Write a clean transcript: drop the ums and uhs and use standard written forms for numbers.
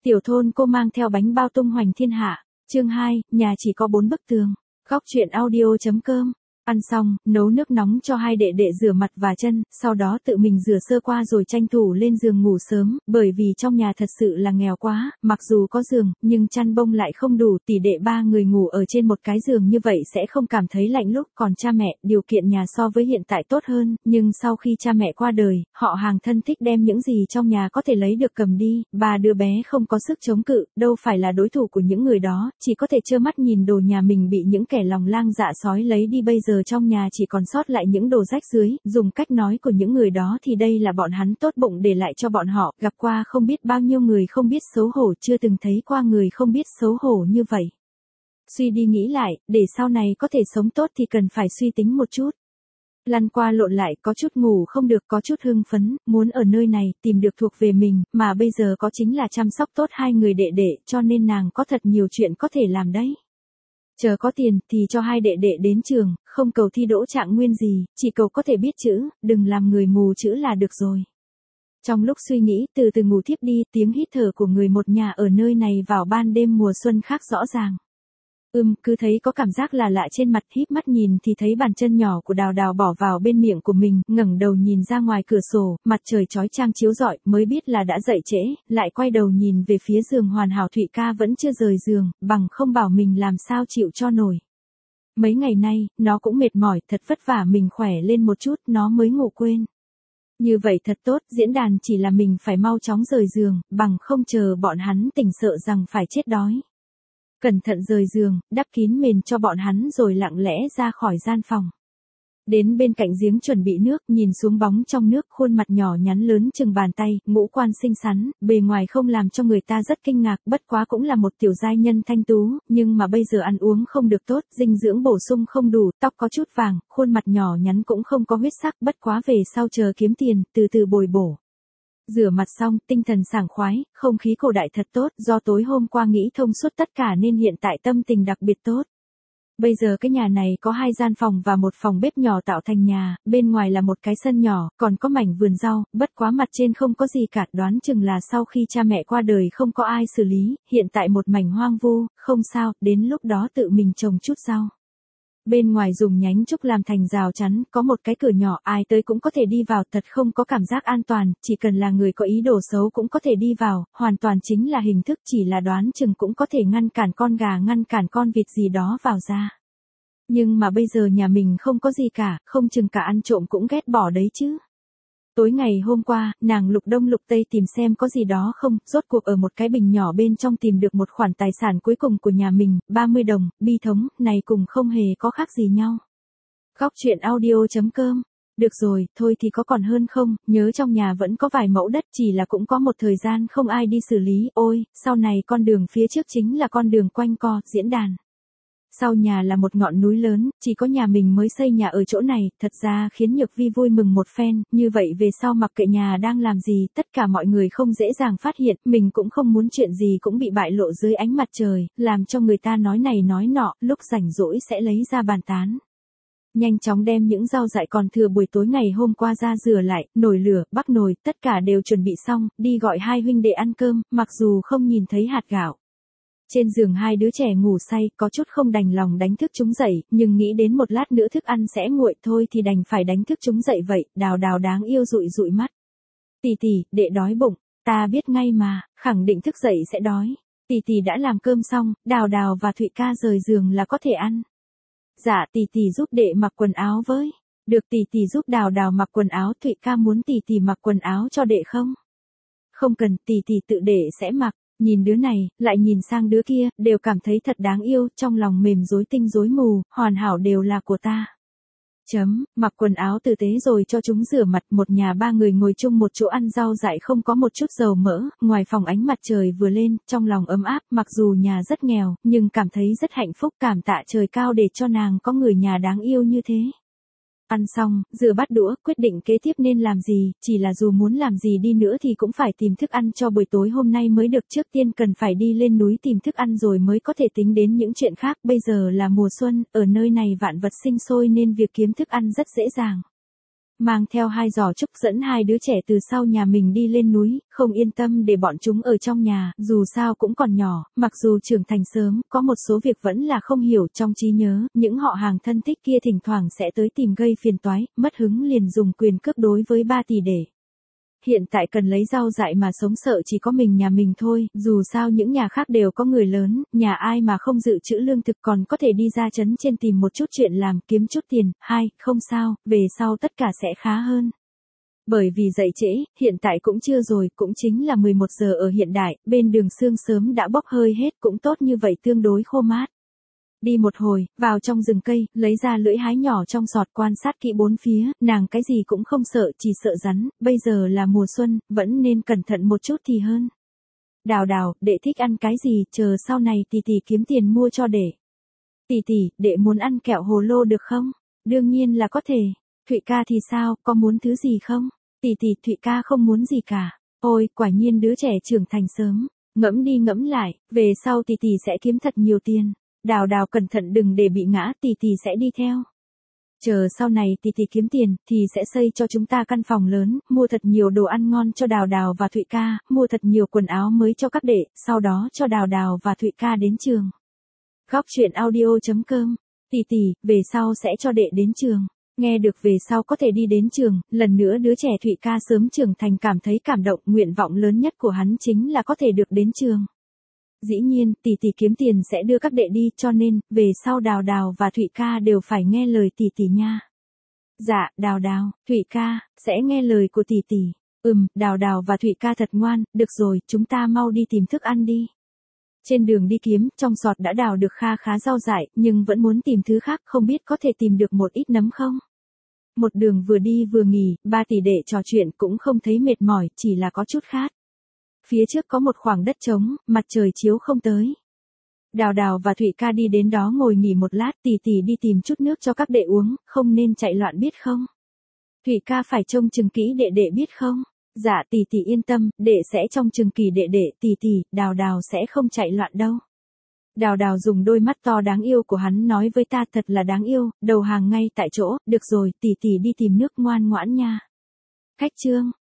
Tiểu thôn cô mang theo bánh bao tung hoành thiên hạ. Chương 2, nhà chỉ có 4 bức tường. Góc truyện audio.com. Ăn xong, nấu nước nóng cho hai đệ đệ rửa mặt và chân, sau đó tự mình rửa sơ qua rồi tranh thủ lên giường ngủ sớm, bởi vì trong nhà thật sự là nghèo quá, mặc dù có giường, nhưng chăn bông lại không đủ, tỷ đệ ba người ngủ ở trên một cái giường như vậy sẽ không cảm thấy lạnh lúc, còn cha mẹ, điều kiện nhà so với hiện tại tốt hơn, nhưng sau khi cha mẹ qua đời, họ hàng thân thích đem những gì trong nhà có thể lấy được cầm đi, ba đứa bé không có sức chống cự, đâu phải là đối thủ của những người đó, chỉ có thể trơ mắt nhìn đồ nhà mình bị những kẻ lòng lang dạ sói lấy đi. Bây giờ trong nhà chỉ còn sót lại những đồ rách rưới, dùng cách nói của những người đó thì đây là bọn hắn tốt bụng để lại cho bọn họ, gặp qua không biết bao nhiêu người không biết xấu hổ, chưa từng thấy qua người không biết xấu hổ như vậy. Suy đi nghĩ lại, để sau này có thể sống tốt thì cần phải suy tính một chút. Lăn qua lộn lại, có chút ngủ không được, có chút hưng phấn, muốn ở nơi này tìm được thuộc về mình, mà bây giờ có chính là chăm sóc tốt hai người đệ đệ, cho nên nàng có thật nhiều chuyện có thể làm đấy. Chờ có tiền thì cho hai đệ đệ đến trường, không cầu thi đỗ trạng nguyên gì, chỉ cầu có thể biết chữ, đừng làm người mù chữ là được rồi. Trong lúc suy nghĩ, từ từ ngủ thiếp đi, tiếng hít thở của người một nhà ở nơi này vào ban đêm mùa xuân khác rõ ràng. Cứ thấy có cảm giác là lạ trên mặt, híp mắt nhìn thì thấy bàn chân nhỏ của Đào Đào bỏ vào bên miệng của mình, ngẩng đầu nhìn ra ngoài cửa sổ, mặt trời chói chang chiếu rọi, mới biết là đã dậy trễ, lại quay đầu nhìn về phía giường hoàn hảo. Thụy ca vẫn chưa rời giường, bằng không bảo mình làm sao chịu cho nổi. Mấy ngày nay, nó cũng mệt mỏi, thật vất vả mình khỏe lên một chút, nó mới ngủ quên. Như vậy thật tốt, diễn đàn chỉ là mình phải mau chóng rời giường, bằng không chờ bọn hắn tỉnh sợ rằng phải chết đói. Cẩn thận rời giường, đắp kín mền cho bọn hắn rồi lặng lẽ ra khỏi gian phòng. Đến bên cạnh giếng chuẩn bị nước, nhìn xuống bóng trong nước, khuôn mặt nhỏ nhắn lớn chừng bàn tay, ngũ quan xinh xắn, bề ngoài không làm cho người ta rất kinh ngạc, bất quá cũng là một tiểu giai nhân thanh tú, nhưng mà bây giờ ăn uống không được tốt, dinh dưỡng bổ sung không đủ, tóc có chút vàng, khuôn mặt nhỏ nhắn cũng không có huyết sắc, bất quá về sau chờ kiếm tiền, từ từ bồi bổ. Rửa mặt xong, tinh thần sảng khoái, không khí cổ đại thật tốt, do tối hôm qua nghĩ thông suốt tất cả nên hiện tại tâm tình đặc biệt tốt. Bây giờ cái nhà này có 2 gian phòng và một phòng bếp nhỏ tạo thành nhà, bên ngoài là một cái sân nhỏ, còn có mảnh vườn rau, bất quá mặt trên không có gì cả, đoán chừng là sau khi cha mẹ qua đời không có ai xử lý, hiện tại một mảnh hoang vu, không sao, đến lúc đó tự mình trồng chút rau. Bên ngoài dùng nhánh trúc làm thành rào chắn, có một cái cửa nhỏ, ai tới cũng có thể đi vào, thật không có cảm giác an toàn, chỉ cần là người có ý đồ xấu cũng có thể đi vào, hoàn toàn chính là hình thức, chỉ là đoán chừng cũng có thể ngăn cản con gà ngăn cản con vịt gì đó vào ra. Nhưng mà bây giờ nhà mình không có gì cả, không chừng cả ăn trộm cũng ghét bỏ đấy chứ. Tối ngày hôm qua, nàng lục đông lục tây tìm xem có gì đó không, rốt cuộc ở một cái bình nhỏ bên trong tìm được một khoản tài sản cuối cùng của nhà mình, 30 đồng, bi thống, này cùng không hề có khác gì nhau. Góc truyện audio.com. Được rồi, thôi thì có còn hơn không, nhớ trong nhà vẫn có vài mẫu đất, chỉ là cũng có một thời gian không ai đi xử lý, ôi, sau này con đường phía trước chính là con đường quanh co, diễn đàn. Sau nhà là một ngọn núi lớn, chỉ có nhà mình mới xây nhà ở chỗ này, thật ra khiến Nhược Vi vui mừng một phen, như vậy về sau mặc kệ nhà đang làm gì, tất cả mọi người không dễ dàng phát hiện, mình cũng không muốn chuyện gì cũng bị bại lộ dưới ánh mặt trời, làm cho người ta nói này nói nọ, lúc rảnh rỗi sẽ lấy ra bàn tán. Nhanh chóng đem những rau dại còn thừa buổi tối ngày hôm qua ra rửa lại, nồi lửa, bắc nồi, tất cả đều chuẩn bị xong, đi gọi hai huynh đệ ăn cơm, mặc dù không nhìn thấy hạt gạo. Trên giường hai đứa trẻ ngủ say, có chút không đành lòng đánh thức chúng dậy, nhưng nghĩ đến một lát nữa thức ăn sẽ nguội thôi thì đành phải đánh thức chúng dậy vậy, Đào Đào đáng yêu dụi dụi mắt. Tỷ tỷ, đệ đói bụng, ta biết ngay mà, khẳng định thức dậy sẽ đói. Tỷ tỷ đã làm cơm xong, Đào Đào và Thụy ca rời giường là có thể ăn. Dạ tỷ tỷ giúp đệ mặc quần áo với. Được tỷ tỷ giúp Đào Đào mặc quần áo, Thụy ca muốn tỷ tỷ mặc quần áo cho đệ không? Không cần, tỷ tỷ tự đệ sẽ mặc. Nhìn đứa này, lại nhìn sang đứa kia, đều cảm thấy thật đáng yêu, trong lòng mềm rối tinh rối mù, hoàn hảo đều là của ta. Mặc quần áo tử tế rồi cho chúng rửa mặt, một nhà ba người ngồi chung một chỗ ăn rau dại không có một chút dầu mỡ, ngoài phòng ánh mặt trời vừa lên, trong lòng ấm áp, mặc dù nhà rất nghèo, nhưng cảm thấy rất hạnh phúc, cảm tạ trời cao để cho nàng có người nhà đáng yêu như thế. Ăn xong, rửa bát đũa, quyết định kế tiếp nên làm gì, chỉ là dù muốn làm gì đi nữa thì cũng phải tìm thức ăn cho buổi tối hôm nay mới được, trước tiên cần phải đi lên núi tìm thức ăn rồi mới có thể tính đến những chuyện khác, bây giờ là mùa xuân, ở nơi này vạn vật sinh sôi nên việc kiếm thức ăn rất dễ dàng. mang theo 2 giỏ trúc dẫn 2 đứa trẻ từ sau nhà mình đi lên núi, không yên tâm để bọn chúng ở trong nhà, dù sao cũng còn nhỏ, mặc dù trưởng thành sớm, có một số việc vẫn là không hiểu trong trí nhớ, những họ hàng thân thích kia thỉnh thoảng sẽ tới tìm gây phiền toái, mất hứng liền dùng quyền cước đối với 3 tỷ đệ. Hiện tại cần lấy rau dại mà sống sợ chỉ có mình nhà mình thôi, dù sao những nhà khác đều có người lớn, nhà ai mà không dự trữ lương thực còn có thể đi ra trấn trên tìm một chút chuyện làm, kiếm chút tiền, không sao, về sau tất cả sẽ khá hơn. Bởi vì dậy trễ, hiện tại cũng trưa rồi, cũng chính là 11 giờ ở hiện đại, bên đường sương sớm đã bốc hơi hết, cũng tốt như vậy tương đối khô mát. Đi một hồi, vào trong rừng cây, lấy ra lưỡi hái nhỏ trong giọt quan sát kỹ bốn phía, nàng cái gì cũng không sợ, chỉ sợ rắn, bây giờ là mùa xuân, vẫn nên cẩn thận một chút thì hơn. Đào đào, đệ thích ăn cái gì, chờ sau này tỷ tỷ kiếm tiền mua cho đệ. Tỷ tỷ, đệ muốn ăn kẹo hồ lô được không? Đương nhiên là có thể. Thụy ca thì sao, có muốn thứ gì không? Tỷ tỷ, Thụy ca không muốn gì cả. Ôi, quả nhiên đứa trẻ trưởng thành sớm. Ngẫm đi ngẫm lại, về sau tỷ tỷ sẽ kiếm thật nhiều tiền. Đào đào cẩn thận đừng để bị ngã, tỷ tỷ sẽ đi theo. Chờ sau này tỷ tỷ kiếm tiền, thì sẽ xây cho chúng ta căn phòng lớn, mua thật nhiều đồ ăn ngon cho Đào Đào và Thụy ca, mua thật nhiều quần áo mới cho các đệ, sau đó cho Đào Đào và Thụy ca đến trường. Góc truyện audio.com. Tỷ tỷ, về sau sẽ cho đệ đến trường. Nghe được về sau có thể đi đến trường, lần nữa đứa trẻ Thụy ca sớm trưởng thành cảm thấy cảm động, nguyện vọng lớn nhất của hắn chính là có thể được đến trường. Dĩ nhiên, tỷ tỷ kiếm tiền sẽ đưa các đệ đi, cho nên, về sau Đào Đào và Thụy ca đều phải nghe lời tỷ tỷ nha. Dạ, Đào Đào, Thụy ca, sẽ nghe lời của tỷ tỷ. Đào Đào và Thụy ca thật ngoan, được rồi, chúng ta mau đi tìm thức ăn đi. Trên đường đi kiếm, trong giọt đã đào được kha khá rau dại, nhưng vẫn muốn tìm thứ khác, không biết có thể tìm được một ít nấm không? Một đường vừa đi vừa nghỉ, 3 tỷ đệ trò chuyện cũng không thấy mệt mỏi, chỉ là có chút khát. Phía trước có một khoảng đất trống, mặt trời chiếu không tới. Đào Đào và Thụy ca đi đến đó ngồi nghỉ một lát, tỷ tỷ đi tìm chút nước cho các đệ uống, không nên chạy loạn biết không? Thụy ca phải trông chừng kỹ đệ đệ biết không? Dạ tỷ tỷ yên tâm, đệ sẽ trông chừng kỳ đệ đệ, tỷ tỷ, Đào Đào sẽ không chạy loạn đâu. Đào Đào dùng đôi mắt to đáng yêu của hắn nói với ta thật là đáng yêu, đầu hàng ngay tại chỗ, được rồi, tỷ tỷ đi tìm nước ngoan ngoãn nha. Khách trương.